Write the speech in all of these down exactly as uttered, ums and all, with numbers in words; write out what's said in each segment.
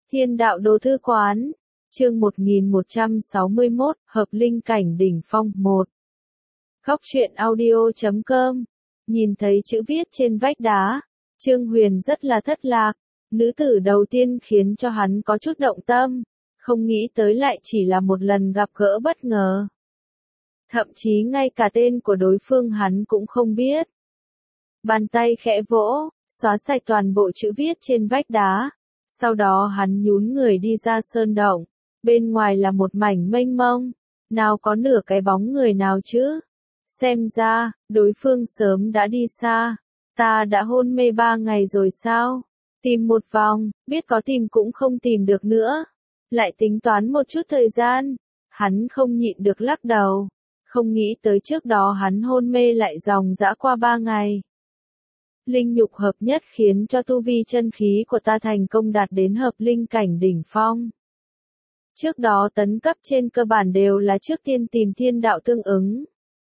Thiên đạo đồ thư quán, chương một nghìn một trăm sáu mươi mốt, hợp linh cảnh đỉnh phong một. Góc truyện audio chấm com, nhìn thấy chữ viết trên vách đá, Trương Huyền rất là thất lạc, nữ tử đầu tiên khiến cho hắn có chút động tâm, không nghĩ tới lại chỉ là một lần gặp gỡ bất ngờ. Thậm chí ngay cả tên của đối phương hắn cũng không biết. Bàn tay khẽ vỗ, xóa sạch toàn bộ chữ viết trên vách đá. Sau đó hắn nhún người đi ra sơn động, bên ngoài là một mảnh mênh mông, nào có nửa cái bóng người nào chứ. Xem ra, đối phương sớm đã đi xa, ta đã hôn mê ba ngày rồi sao? Tìm một vòng, biết có tìm cũng không tìm được nữa. Lại tính toán một chút thời gian, hắn không nhịn được lắc đầu, không nghĩ tới trước đó hắn hôn mê lại dòng dã qua ba ngày. Linh nhục hợp nhất khiến cho tu vi chân khí của ta thành công đạt đến hợp linh cảnh đỉnh phong. Trước đó tấn cấp trên cơ bản đều là trước tiên tìm thiên đạo tương ứng.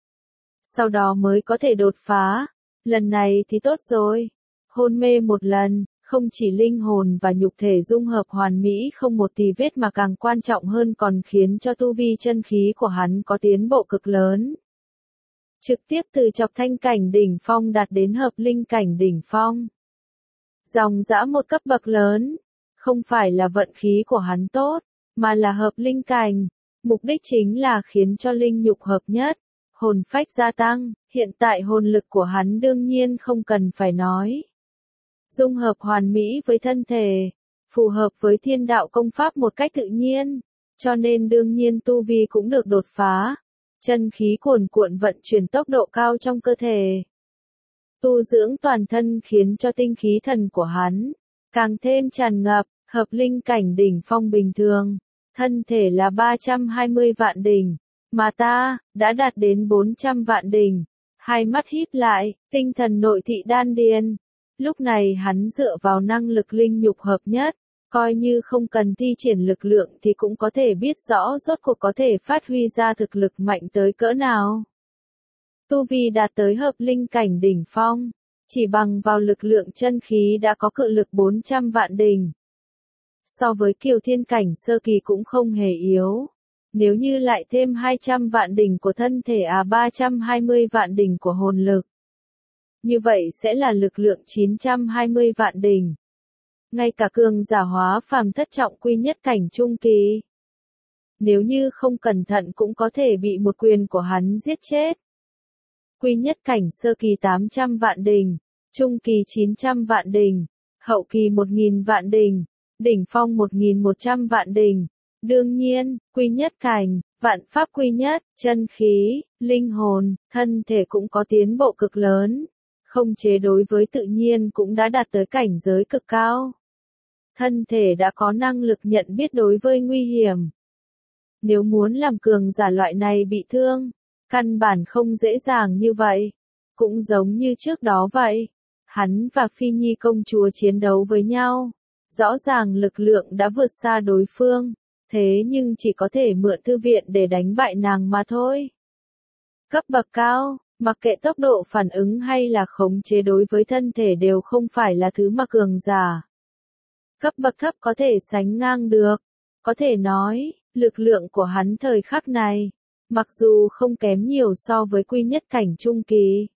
Sau đó mới có thể đột phá. Lần này thì tốt rồi. Hôn mê một lần, không chỉ linh hồn và nhục thể dung hợp hoàn mỹ không một tì vết mà càng quan trọng hơn còn khiến cho tu vi chân khí của hắn có tiến bộ cực lớn. Trực tiếp từ chọc thanh cảnh đỉnh phong đạt đến hợp linh cảnh đỉnh phong. Dòng dã một cấp bậc lớn, không phải là vận khí của hắn tốt, mà là hợp linh cảnh. Mục đích chính là khiến cho linh nhục hợp nhất, hồn phách gia tăng, hiện tại hồn lực của hắn đương nhiên không cần phải nói. Dung hợp hoàn mỹ với thân thể, phù hợp với thiên đạo công pháp một cách tự nhiên, cho nên đương nhiên tu vi cũng được đột phá. Chân khí cuồn cuộn vận chuyển tốc độ cao trong cơ thể. Tu dưỡng toàn thân khiến cho tinh khí thần của hắn càng thêm tràn ngập, hợp linh cảnh đỉnh phong bình thường. Thân thể là ba trăm hai mươi vạn đỉnh, mà ta đã đạt đến bốn trăm vạn đỉnh. Hai mắt híp lại, tinh thần nội thị đan điền. Lúc này hắn dựa vào năng lực linh nhục hợp nhất, coi như không cần thi triển lực lượng thì cũng có thể biết rõ rốt cuộc có thể phát huy ra thực lực mạnh tới cỡ nào. Tu vi đạt tới hợp linh cảnh đỉnh phong, chỉ bằng vào lực lượng chân khí đã có cự lực bốn trăm vạn đỉnh. So với kiều thiên cảnh sơ kỳ cũng không hề yếu. Nếu như lại thêm hai trăm vạn đỉnh của thân thể à ba trăm hai mươi vạn đỉnh của hồn lực. Như vậy sẽ là lực lượng chín trăm hai mươi vạn đỉnh. Ngay cả cường giả hóa phàm thất trọng quy nhất cảnh trung kỳ. Nếu như không cẩn thận cũng có thể bị một quyền của hắn giết chết. Quy nhất cảnh sơ kỳ tám trăm vạn đỉnh, trung kỳ chín trăm vạn đỉnh, hậu kỳ một nghìn vạn đỉnh, đỉnh phong một nghìn một trăm vạn đỉnh. Đương nhiên, quy nhất cảnh, vạn pháp quy nhất, chân khí, linh hồn, thân thể cũng có tiến bộ cực lớn. Không chế đối với tự nhiên cũng đã đạt tới cảnh giới cực cao. Thân thể đã có năng lực nhận biết đối với nguy hiểm. Nếu muốn làm cường giả loại này bị thương, căn bản không dễ dàng như vậy. Cũng giống như trước đó vậy. Hắn và Phi Nhi công chúa chiến đấu với nhau. Rõ ràng lực lượng đã vượt xa đối phương. Thế nhưng chỉ có thể mượn thư viện để đánh bại nàng mà thôi. Cấp bậc cao, mặc kệ tốc độ phản ứng hay là khống chế đối với thân thể đều không phải là thứ mà cường giả. Cấp bậc thấp có thể sánh ngang được. Có thể nói, lực lượng của hắn thời khắc này, mặc dù không kém nhiều so với quy nhất cảnh trung kỳ.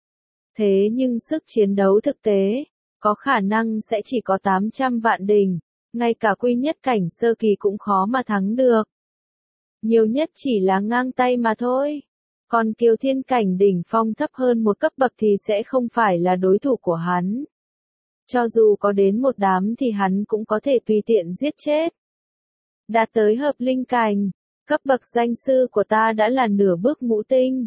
Thế nhưng sức chiến đấu thực tế, có khả năng sẽ chỉ có tám trăm vạn đỉnh, ngay cả quy nhất cảnh sơ kỳ cũng khó mà thắng được. Nhiều nhất chỉ là ngang tay mà thôi. Còn kiều thiên cảnh đỉnh phong thấp hơn một cấp bậc thì sẽ không phải là đối thủ của hắn. Cho dù có đến một đám thì hắn cũng có thể tùy tiện giết chết. Đạt tới hợp linh cảnh, cấp bậc danh sư của ta đã là nửa bước ngũ tinh.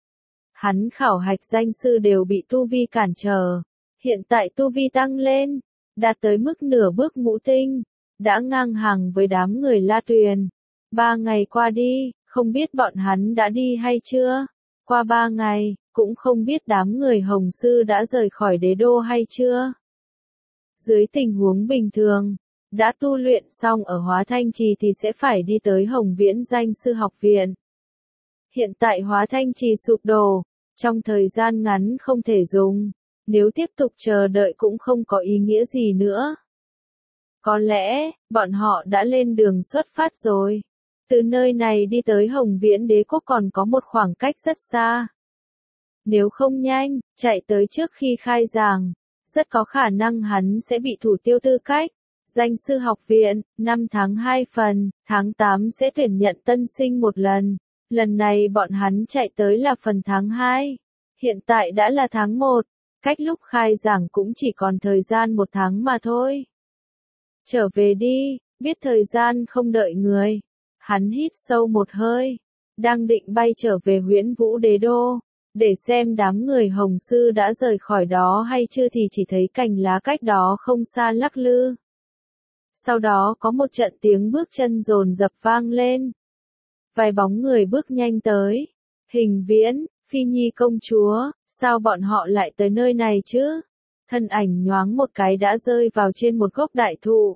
Hắn khảo hạch danh sư đều bị tu vi cản trở. Hiện tại tu vi tăng lên, đạt tới mức nửa bước ngũ tinh, đã ngang hàng với đám người La Tuyền. Ba ngày qua đi, không biết bọn hắn đã đi hay chưa? Qua ba ngày, cũng không biết đám người Hồng Sư đã rời khỏi đế đô hay chưa? Dưới tình huống bình thường, đã tu luyện xong ở Hóa Thanh Trì thì sẽ phải đi tới Hồng Viễn Danh Sư Học Viện. Hiện tại Hóa Thanh Trì sụp đổ, trong thời gian ngắn không thể dùng, nếu tiếp tục chờ đợi cũng không có ý nghĩa gì nữa. Có lẽ, bọn họ đã lên đường xuất phát rồi. Từ nơi này đi tới Hồng Viễn Đế Quốc còn có một khoảng cách rất xa. Nếu không nhanh, chạy tới trước khi khai giảng, rất có khả năng hắn sẽ bị thủ tiêu tư cách. Danh sư học viện, năm tháng hai phần, tháng tám sẽ tuyển nhận tân sinh một lần. Lần này bọn hắn chạy tới là phần tháng hai. Hiện tại đã là tháng một, cách lúc khai giảng cũng chỉ còn thời gian một tháng mà thôi. Trở về đi, biết thời gian không đợi người. Hắn hít sâu một hơi, đang định bay trở về Huyễn Vũ Đế Đô, để xem đám người Hồng Sư đã rời khỏi đó hay chưa thì chỉ thấy cành lá cách đó không xa lắc lư. Sau đó có một trận tiếng bước chân dồn dập vang lên. Vài bóng người bước nhanh tới. Hình Viễn, Phi Nhi công chúa, sao bọn họ lại tới nơi này chứ? Thân ảnh nhoáng một cái đã rơi vào trên một gốc đại thụ.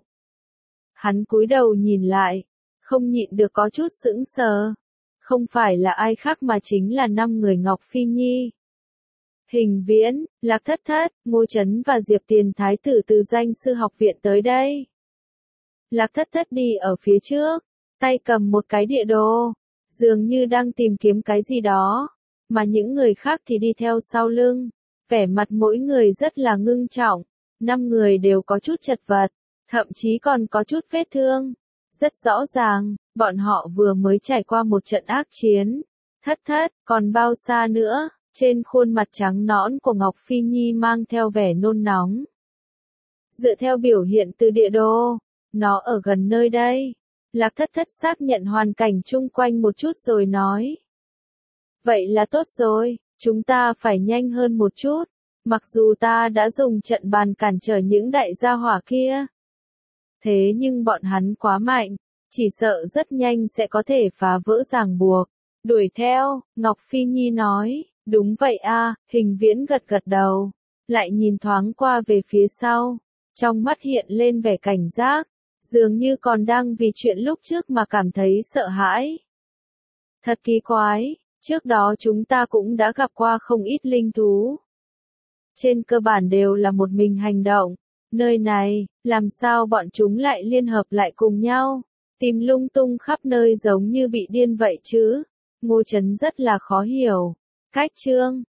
Hắn cúi đầu nhìn lại, không nhịn được có chút sững sờ. Không phải là ai khác mà chính là năm người Ngọc Phi Nhi. Hình Viễn, Lạc Thất Thất, Ngô Chấn và Diệp Tiền Thái tử từ danh sư học viện tới đây. Lạc Thất Thất đi ở phía trước, tay cầm một cái địa đồ, dường như đang tìm kiếm cái gì đó, mà những người khác thì đi theo sau lưng, vẻ mặt mỗi người rất là ngưng trọng, năm người đều có chút chật vật, thậm chí còn có chút vết thương. Rất rõ ràng, bọn họ vừa mới trải qua một trận ác chiến. Thất Thất, còn bao xa nữa? Trên khuôn mặt trắng nõn của Ngọc Phi Nhi mang theo vẻ nôn nóng. Dựa theo biểu hiện từ địa đồ, nó ở gần nơi đây. Lạc Thất Thất xác nhận hoàn cảnh chung quanh một chút rồi nói. Vậy là tốt rồi, chúng ta phải nhanh hơn một chút. Mặc dù ta đã dùng trận bàn cản trở những đại gia hỏa kia. Thế nhưng bọn hắn quá mạnh, chỉ sợ rất nhanh sẽ có thể phá vỡ ràng buộc. Đuổi theo, Ngọc Phi Nhi nói, đúng vậy a. Hình Viễn gật gật đầu, lại nhìn thoáng qua về phía sau, trong mắt hiện lên vẻ cảnh giác, dường như còn đang vì chuyện lúc trước mà cảm thấy sợ hãi. Thật kỳ quái, trước đó chúng ta cũng đã gặp qua không ít linh thú. Trên cơ bản đều là một mình hành động. Nơi này, làm sao bọn chúng lại liên hợp lại cùng nhau, tìm lung tung khắp nơi giống như bị điên vậy chứ? Ngô Chấn rất là khó hiểu. Cách chương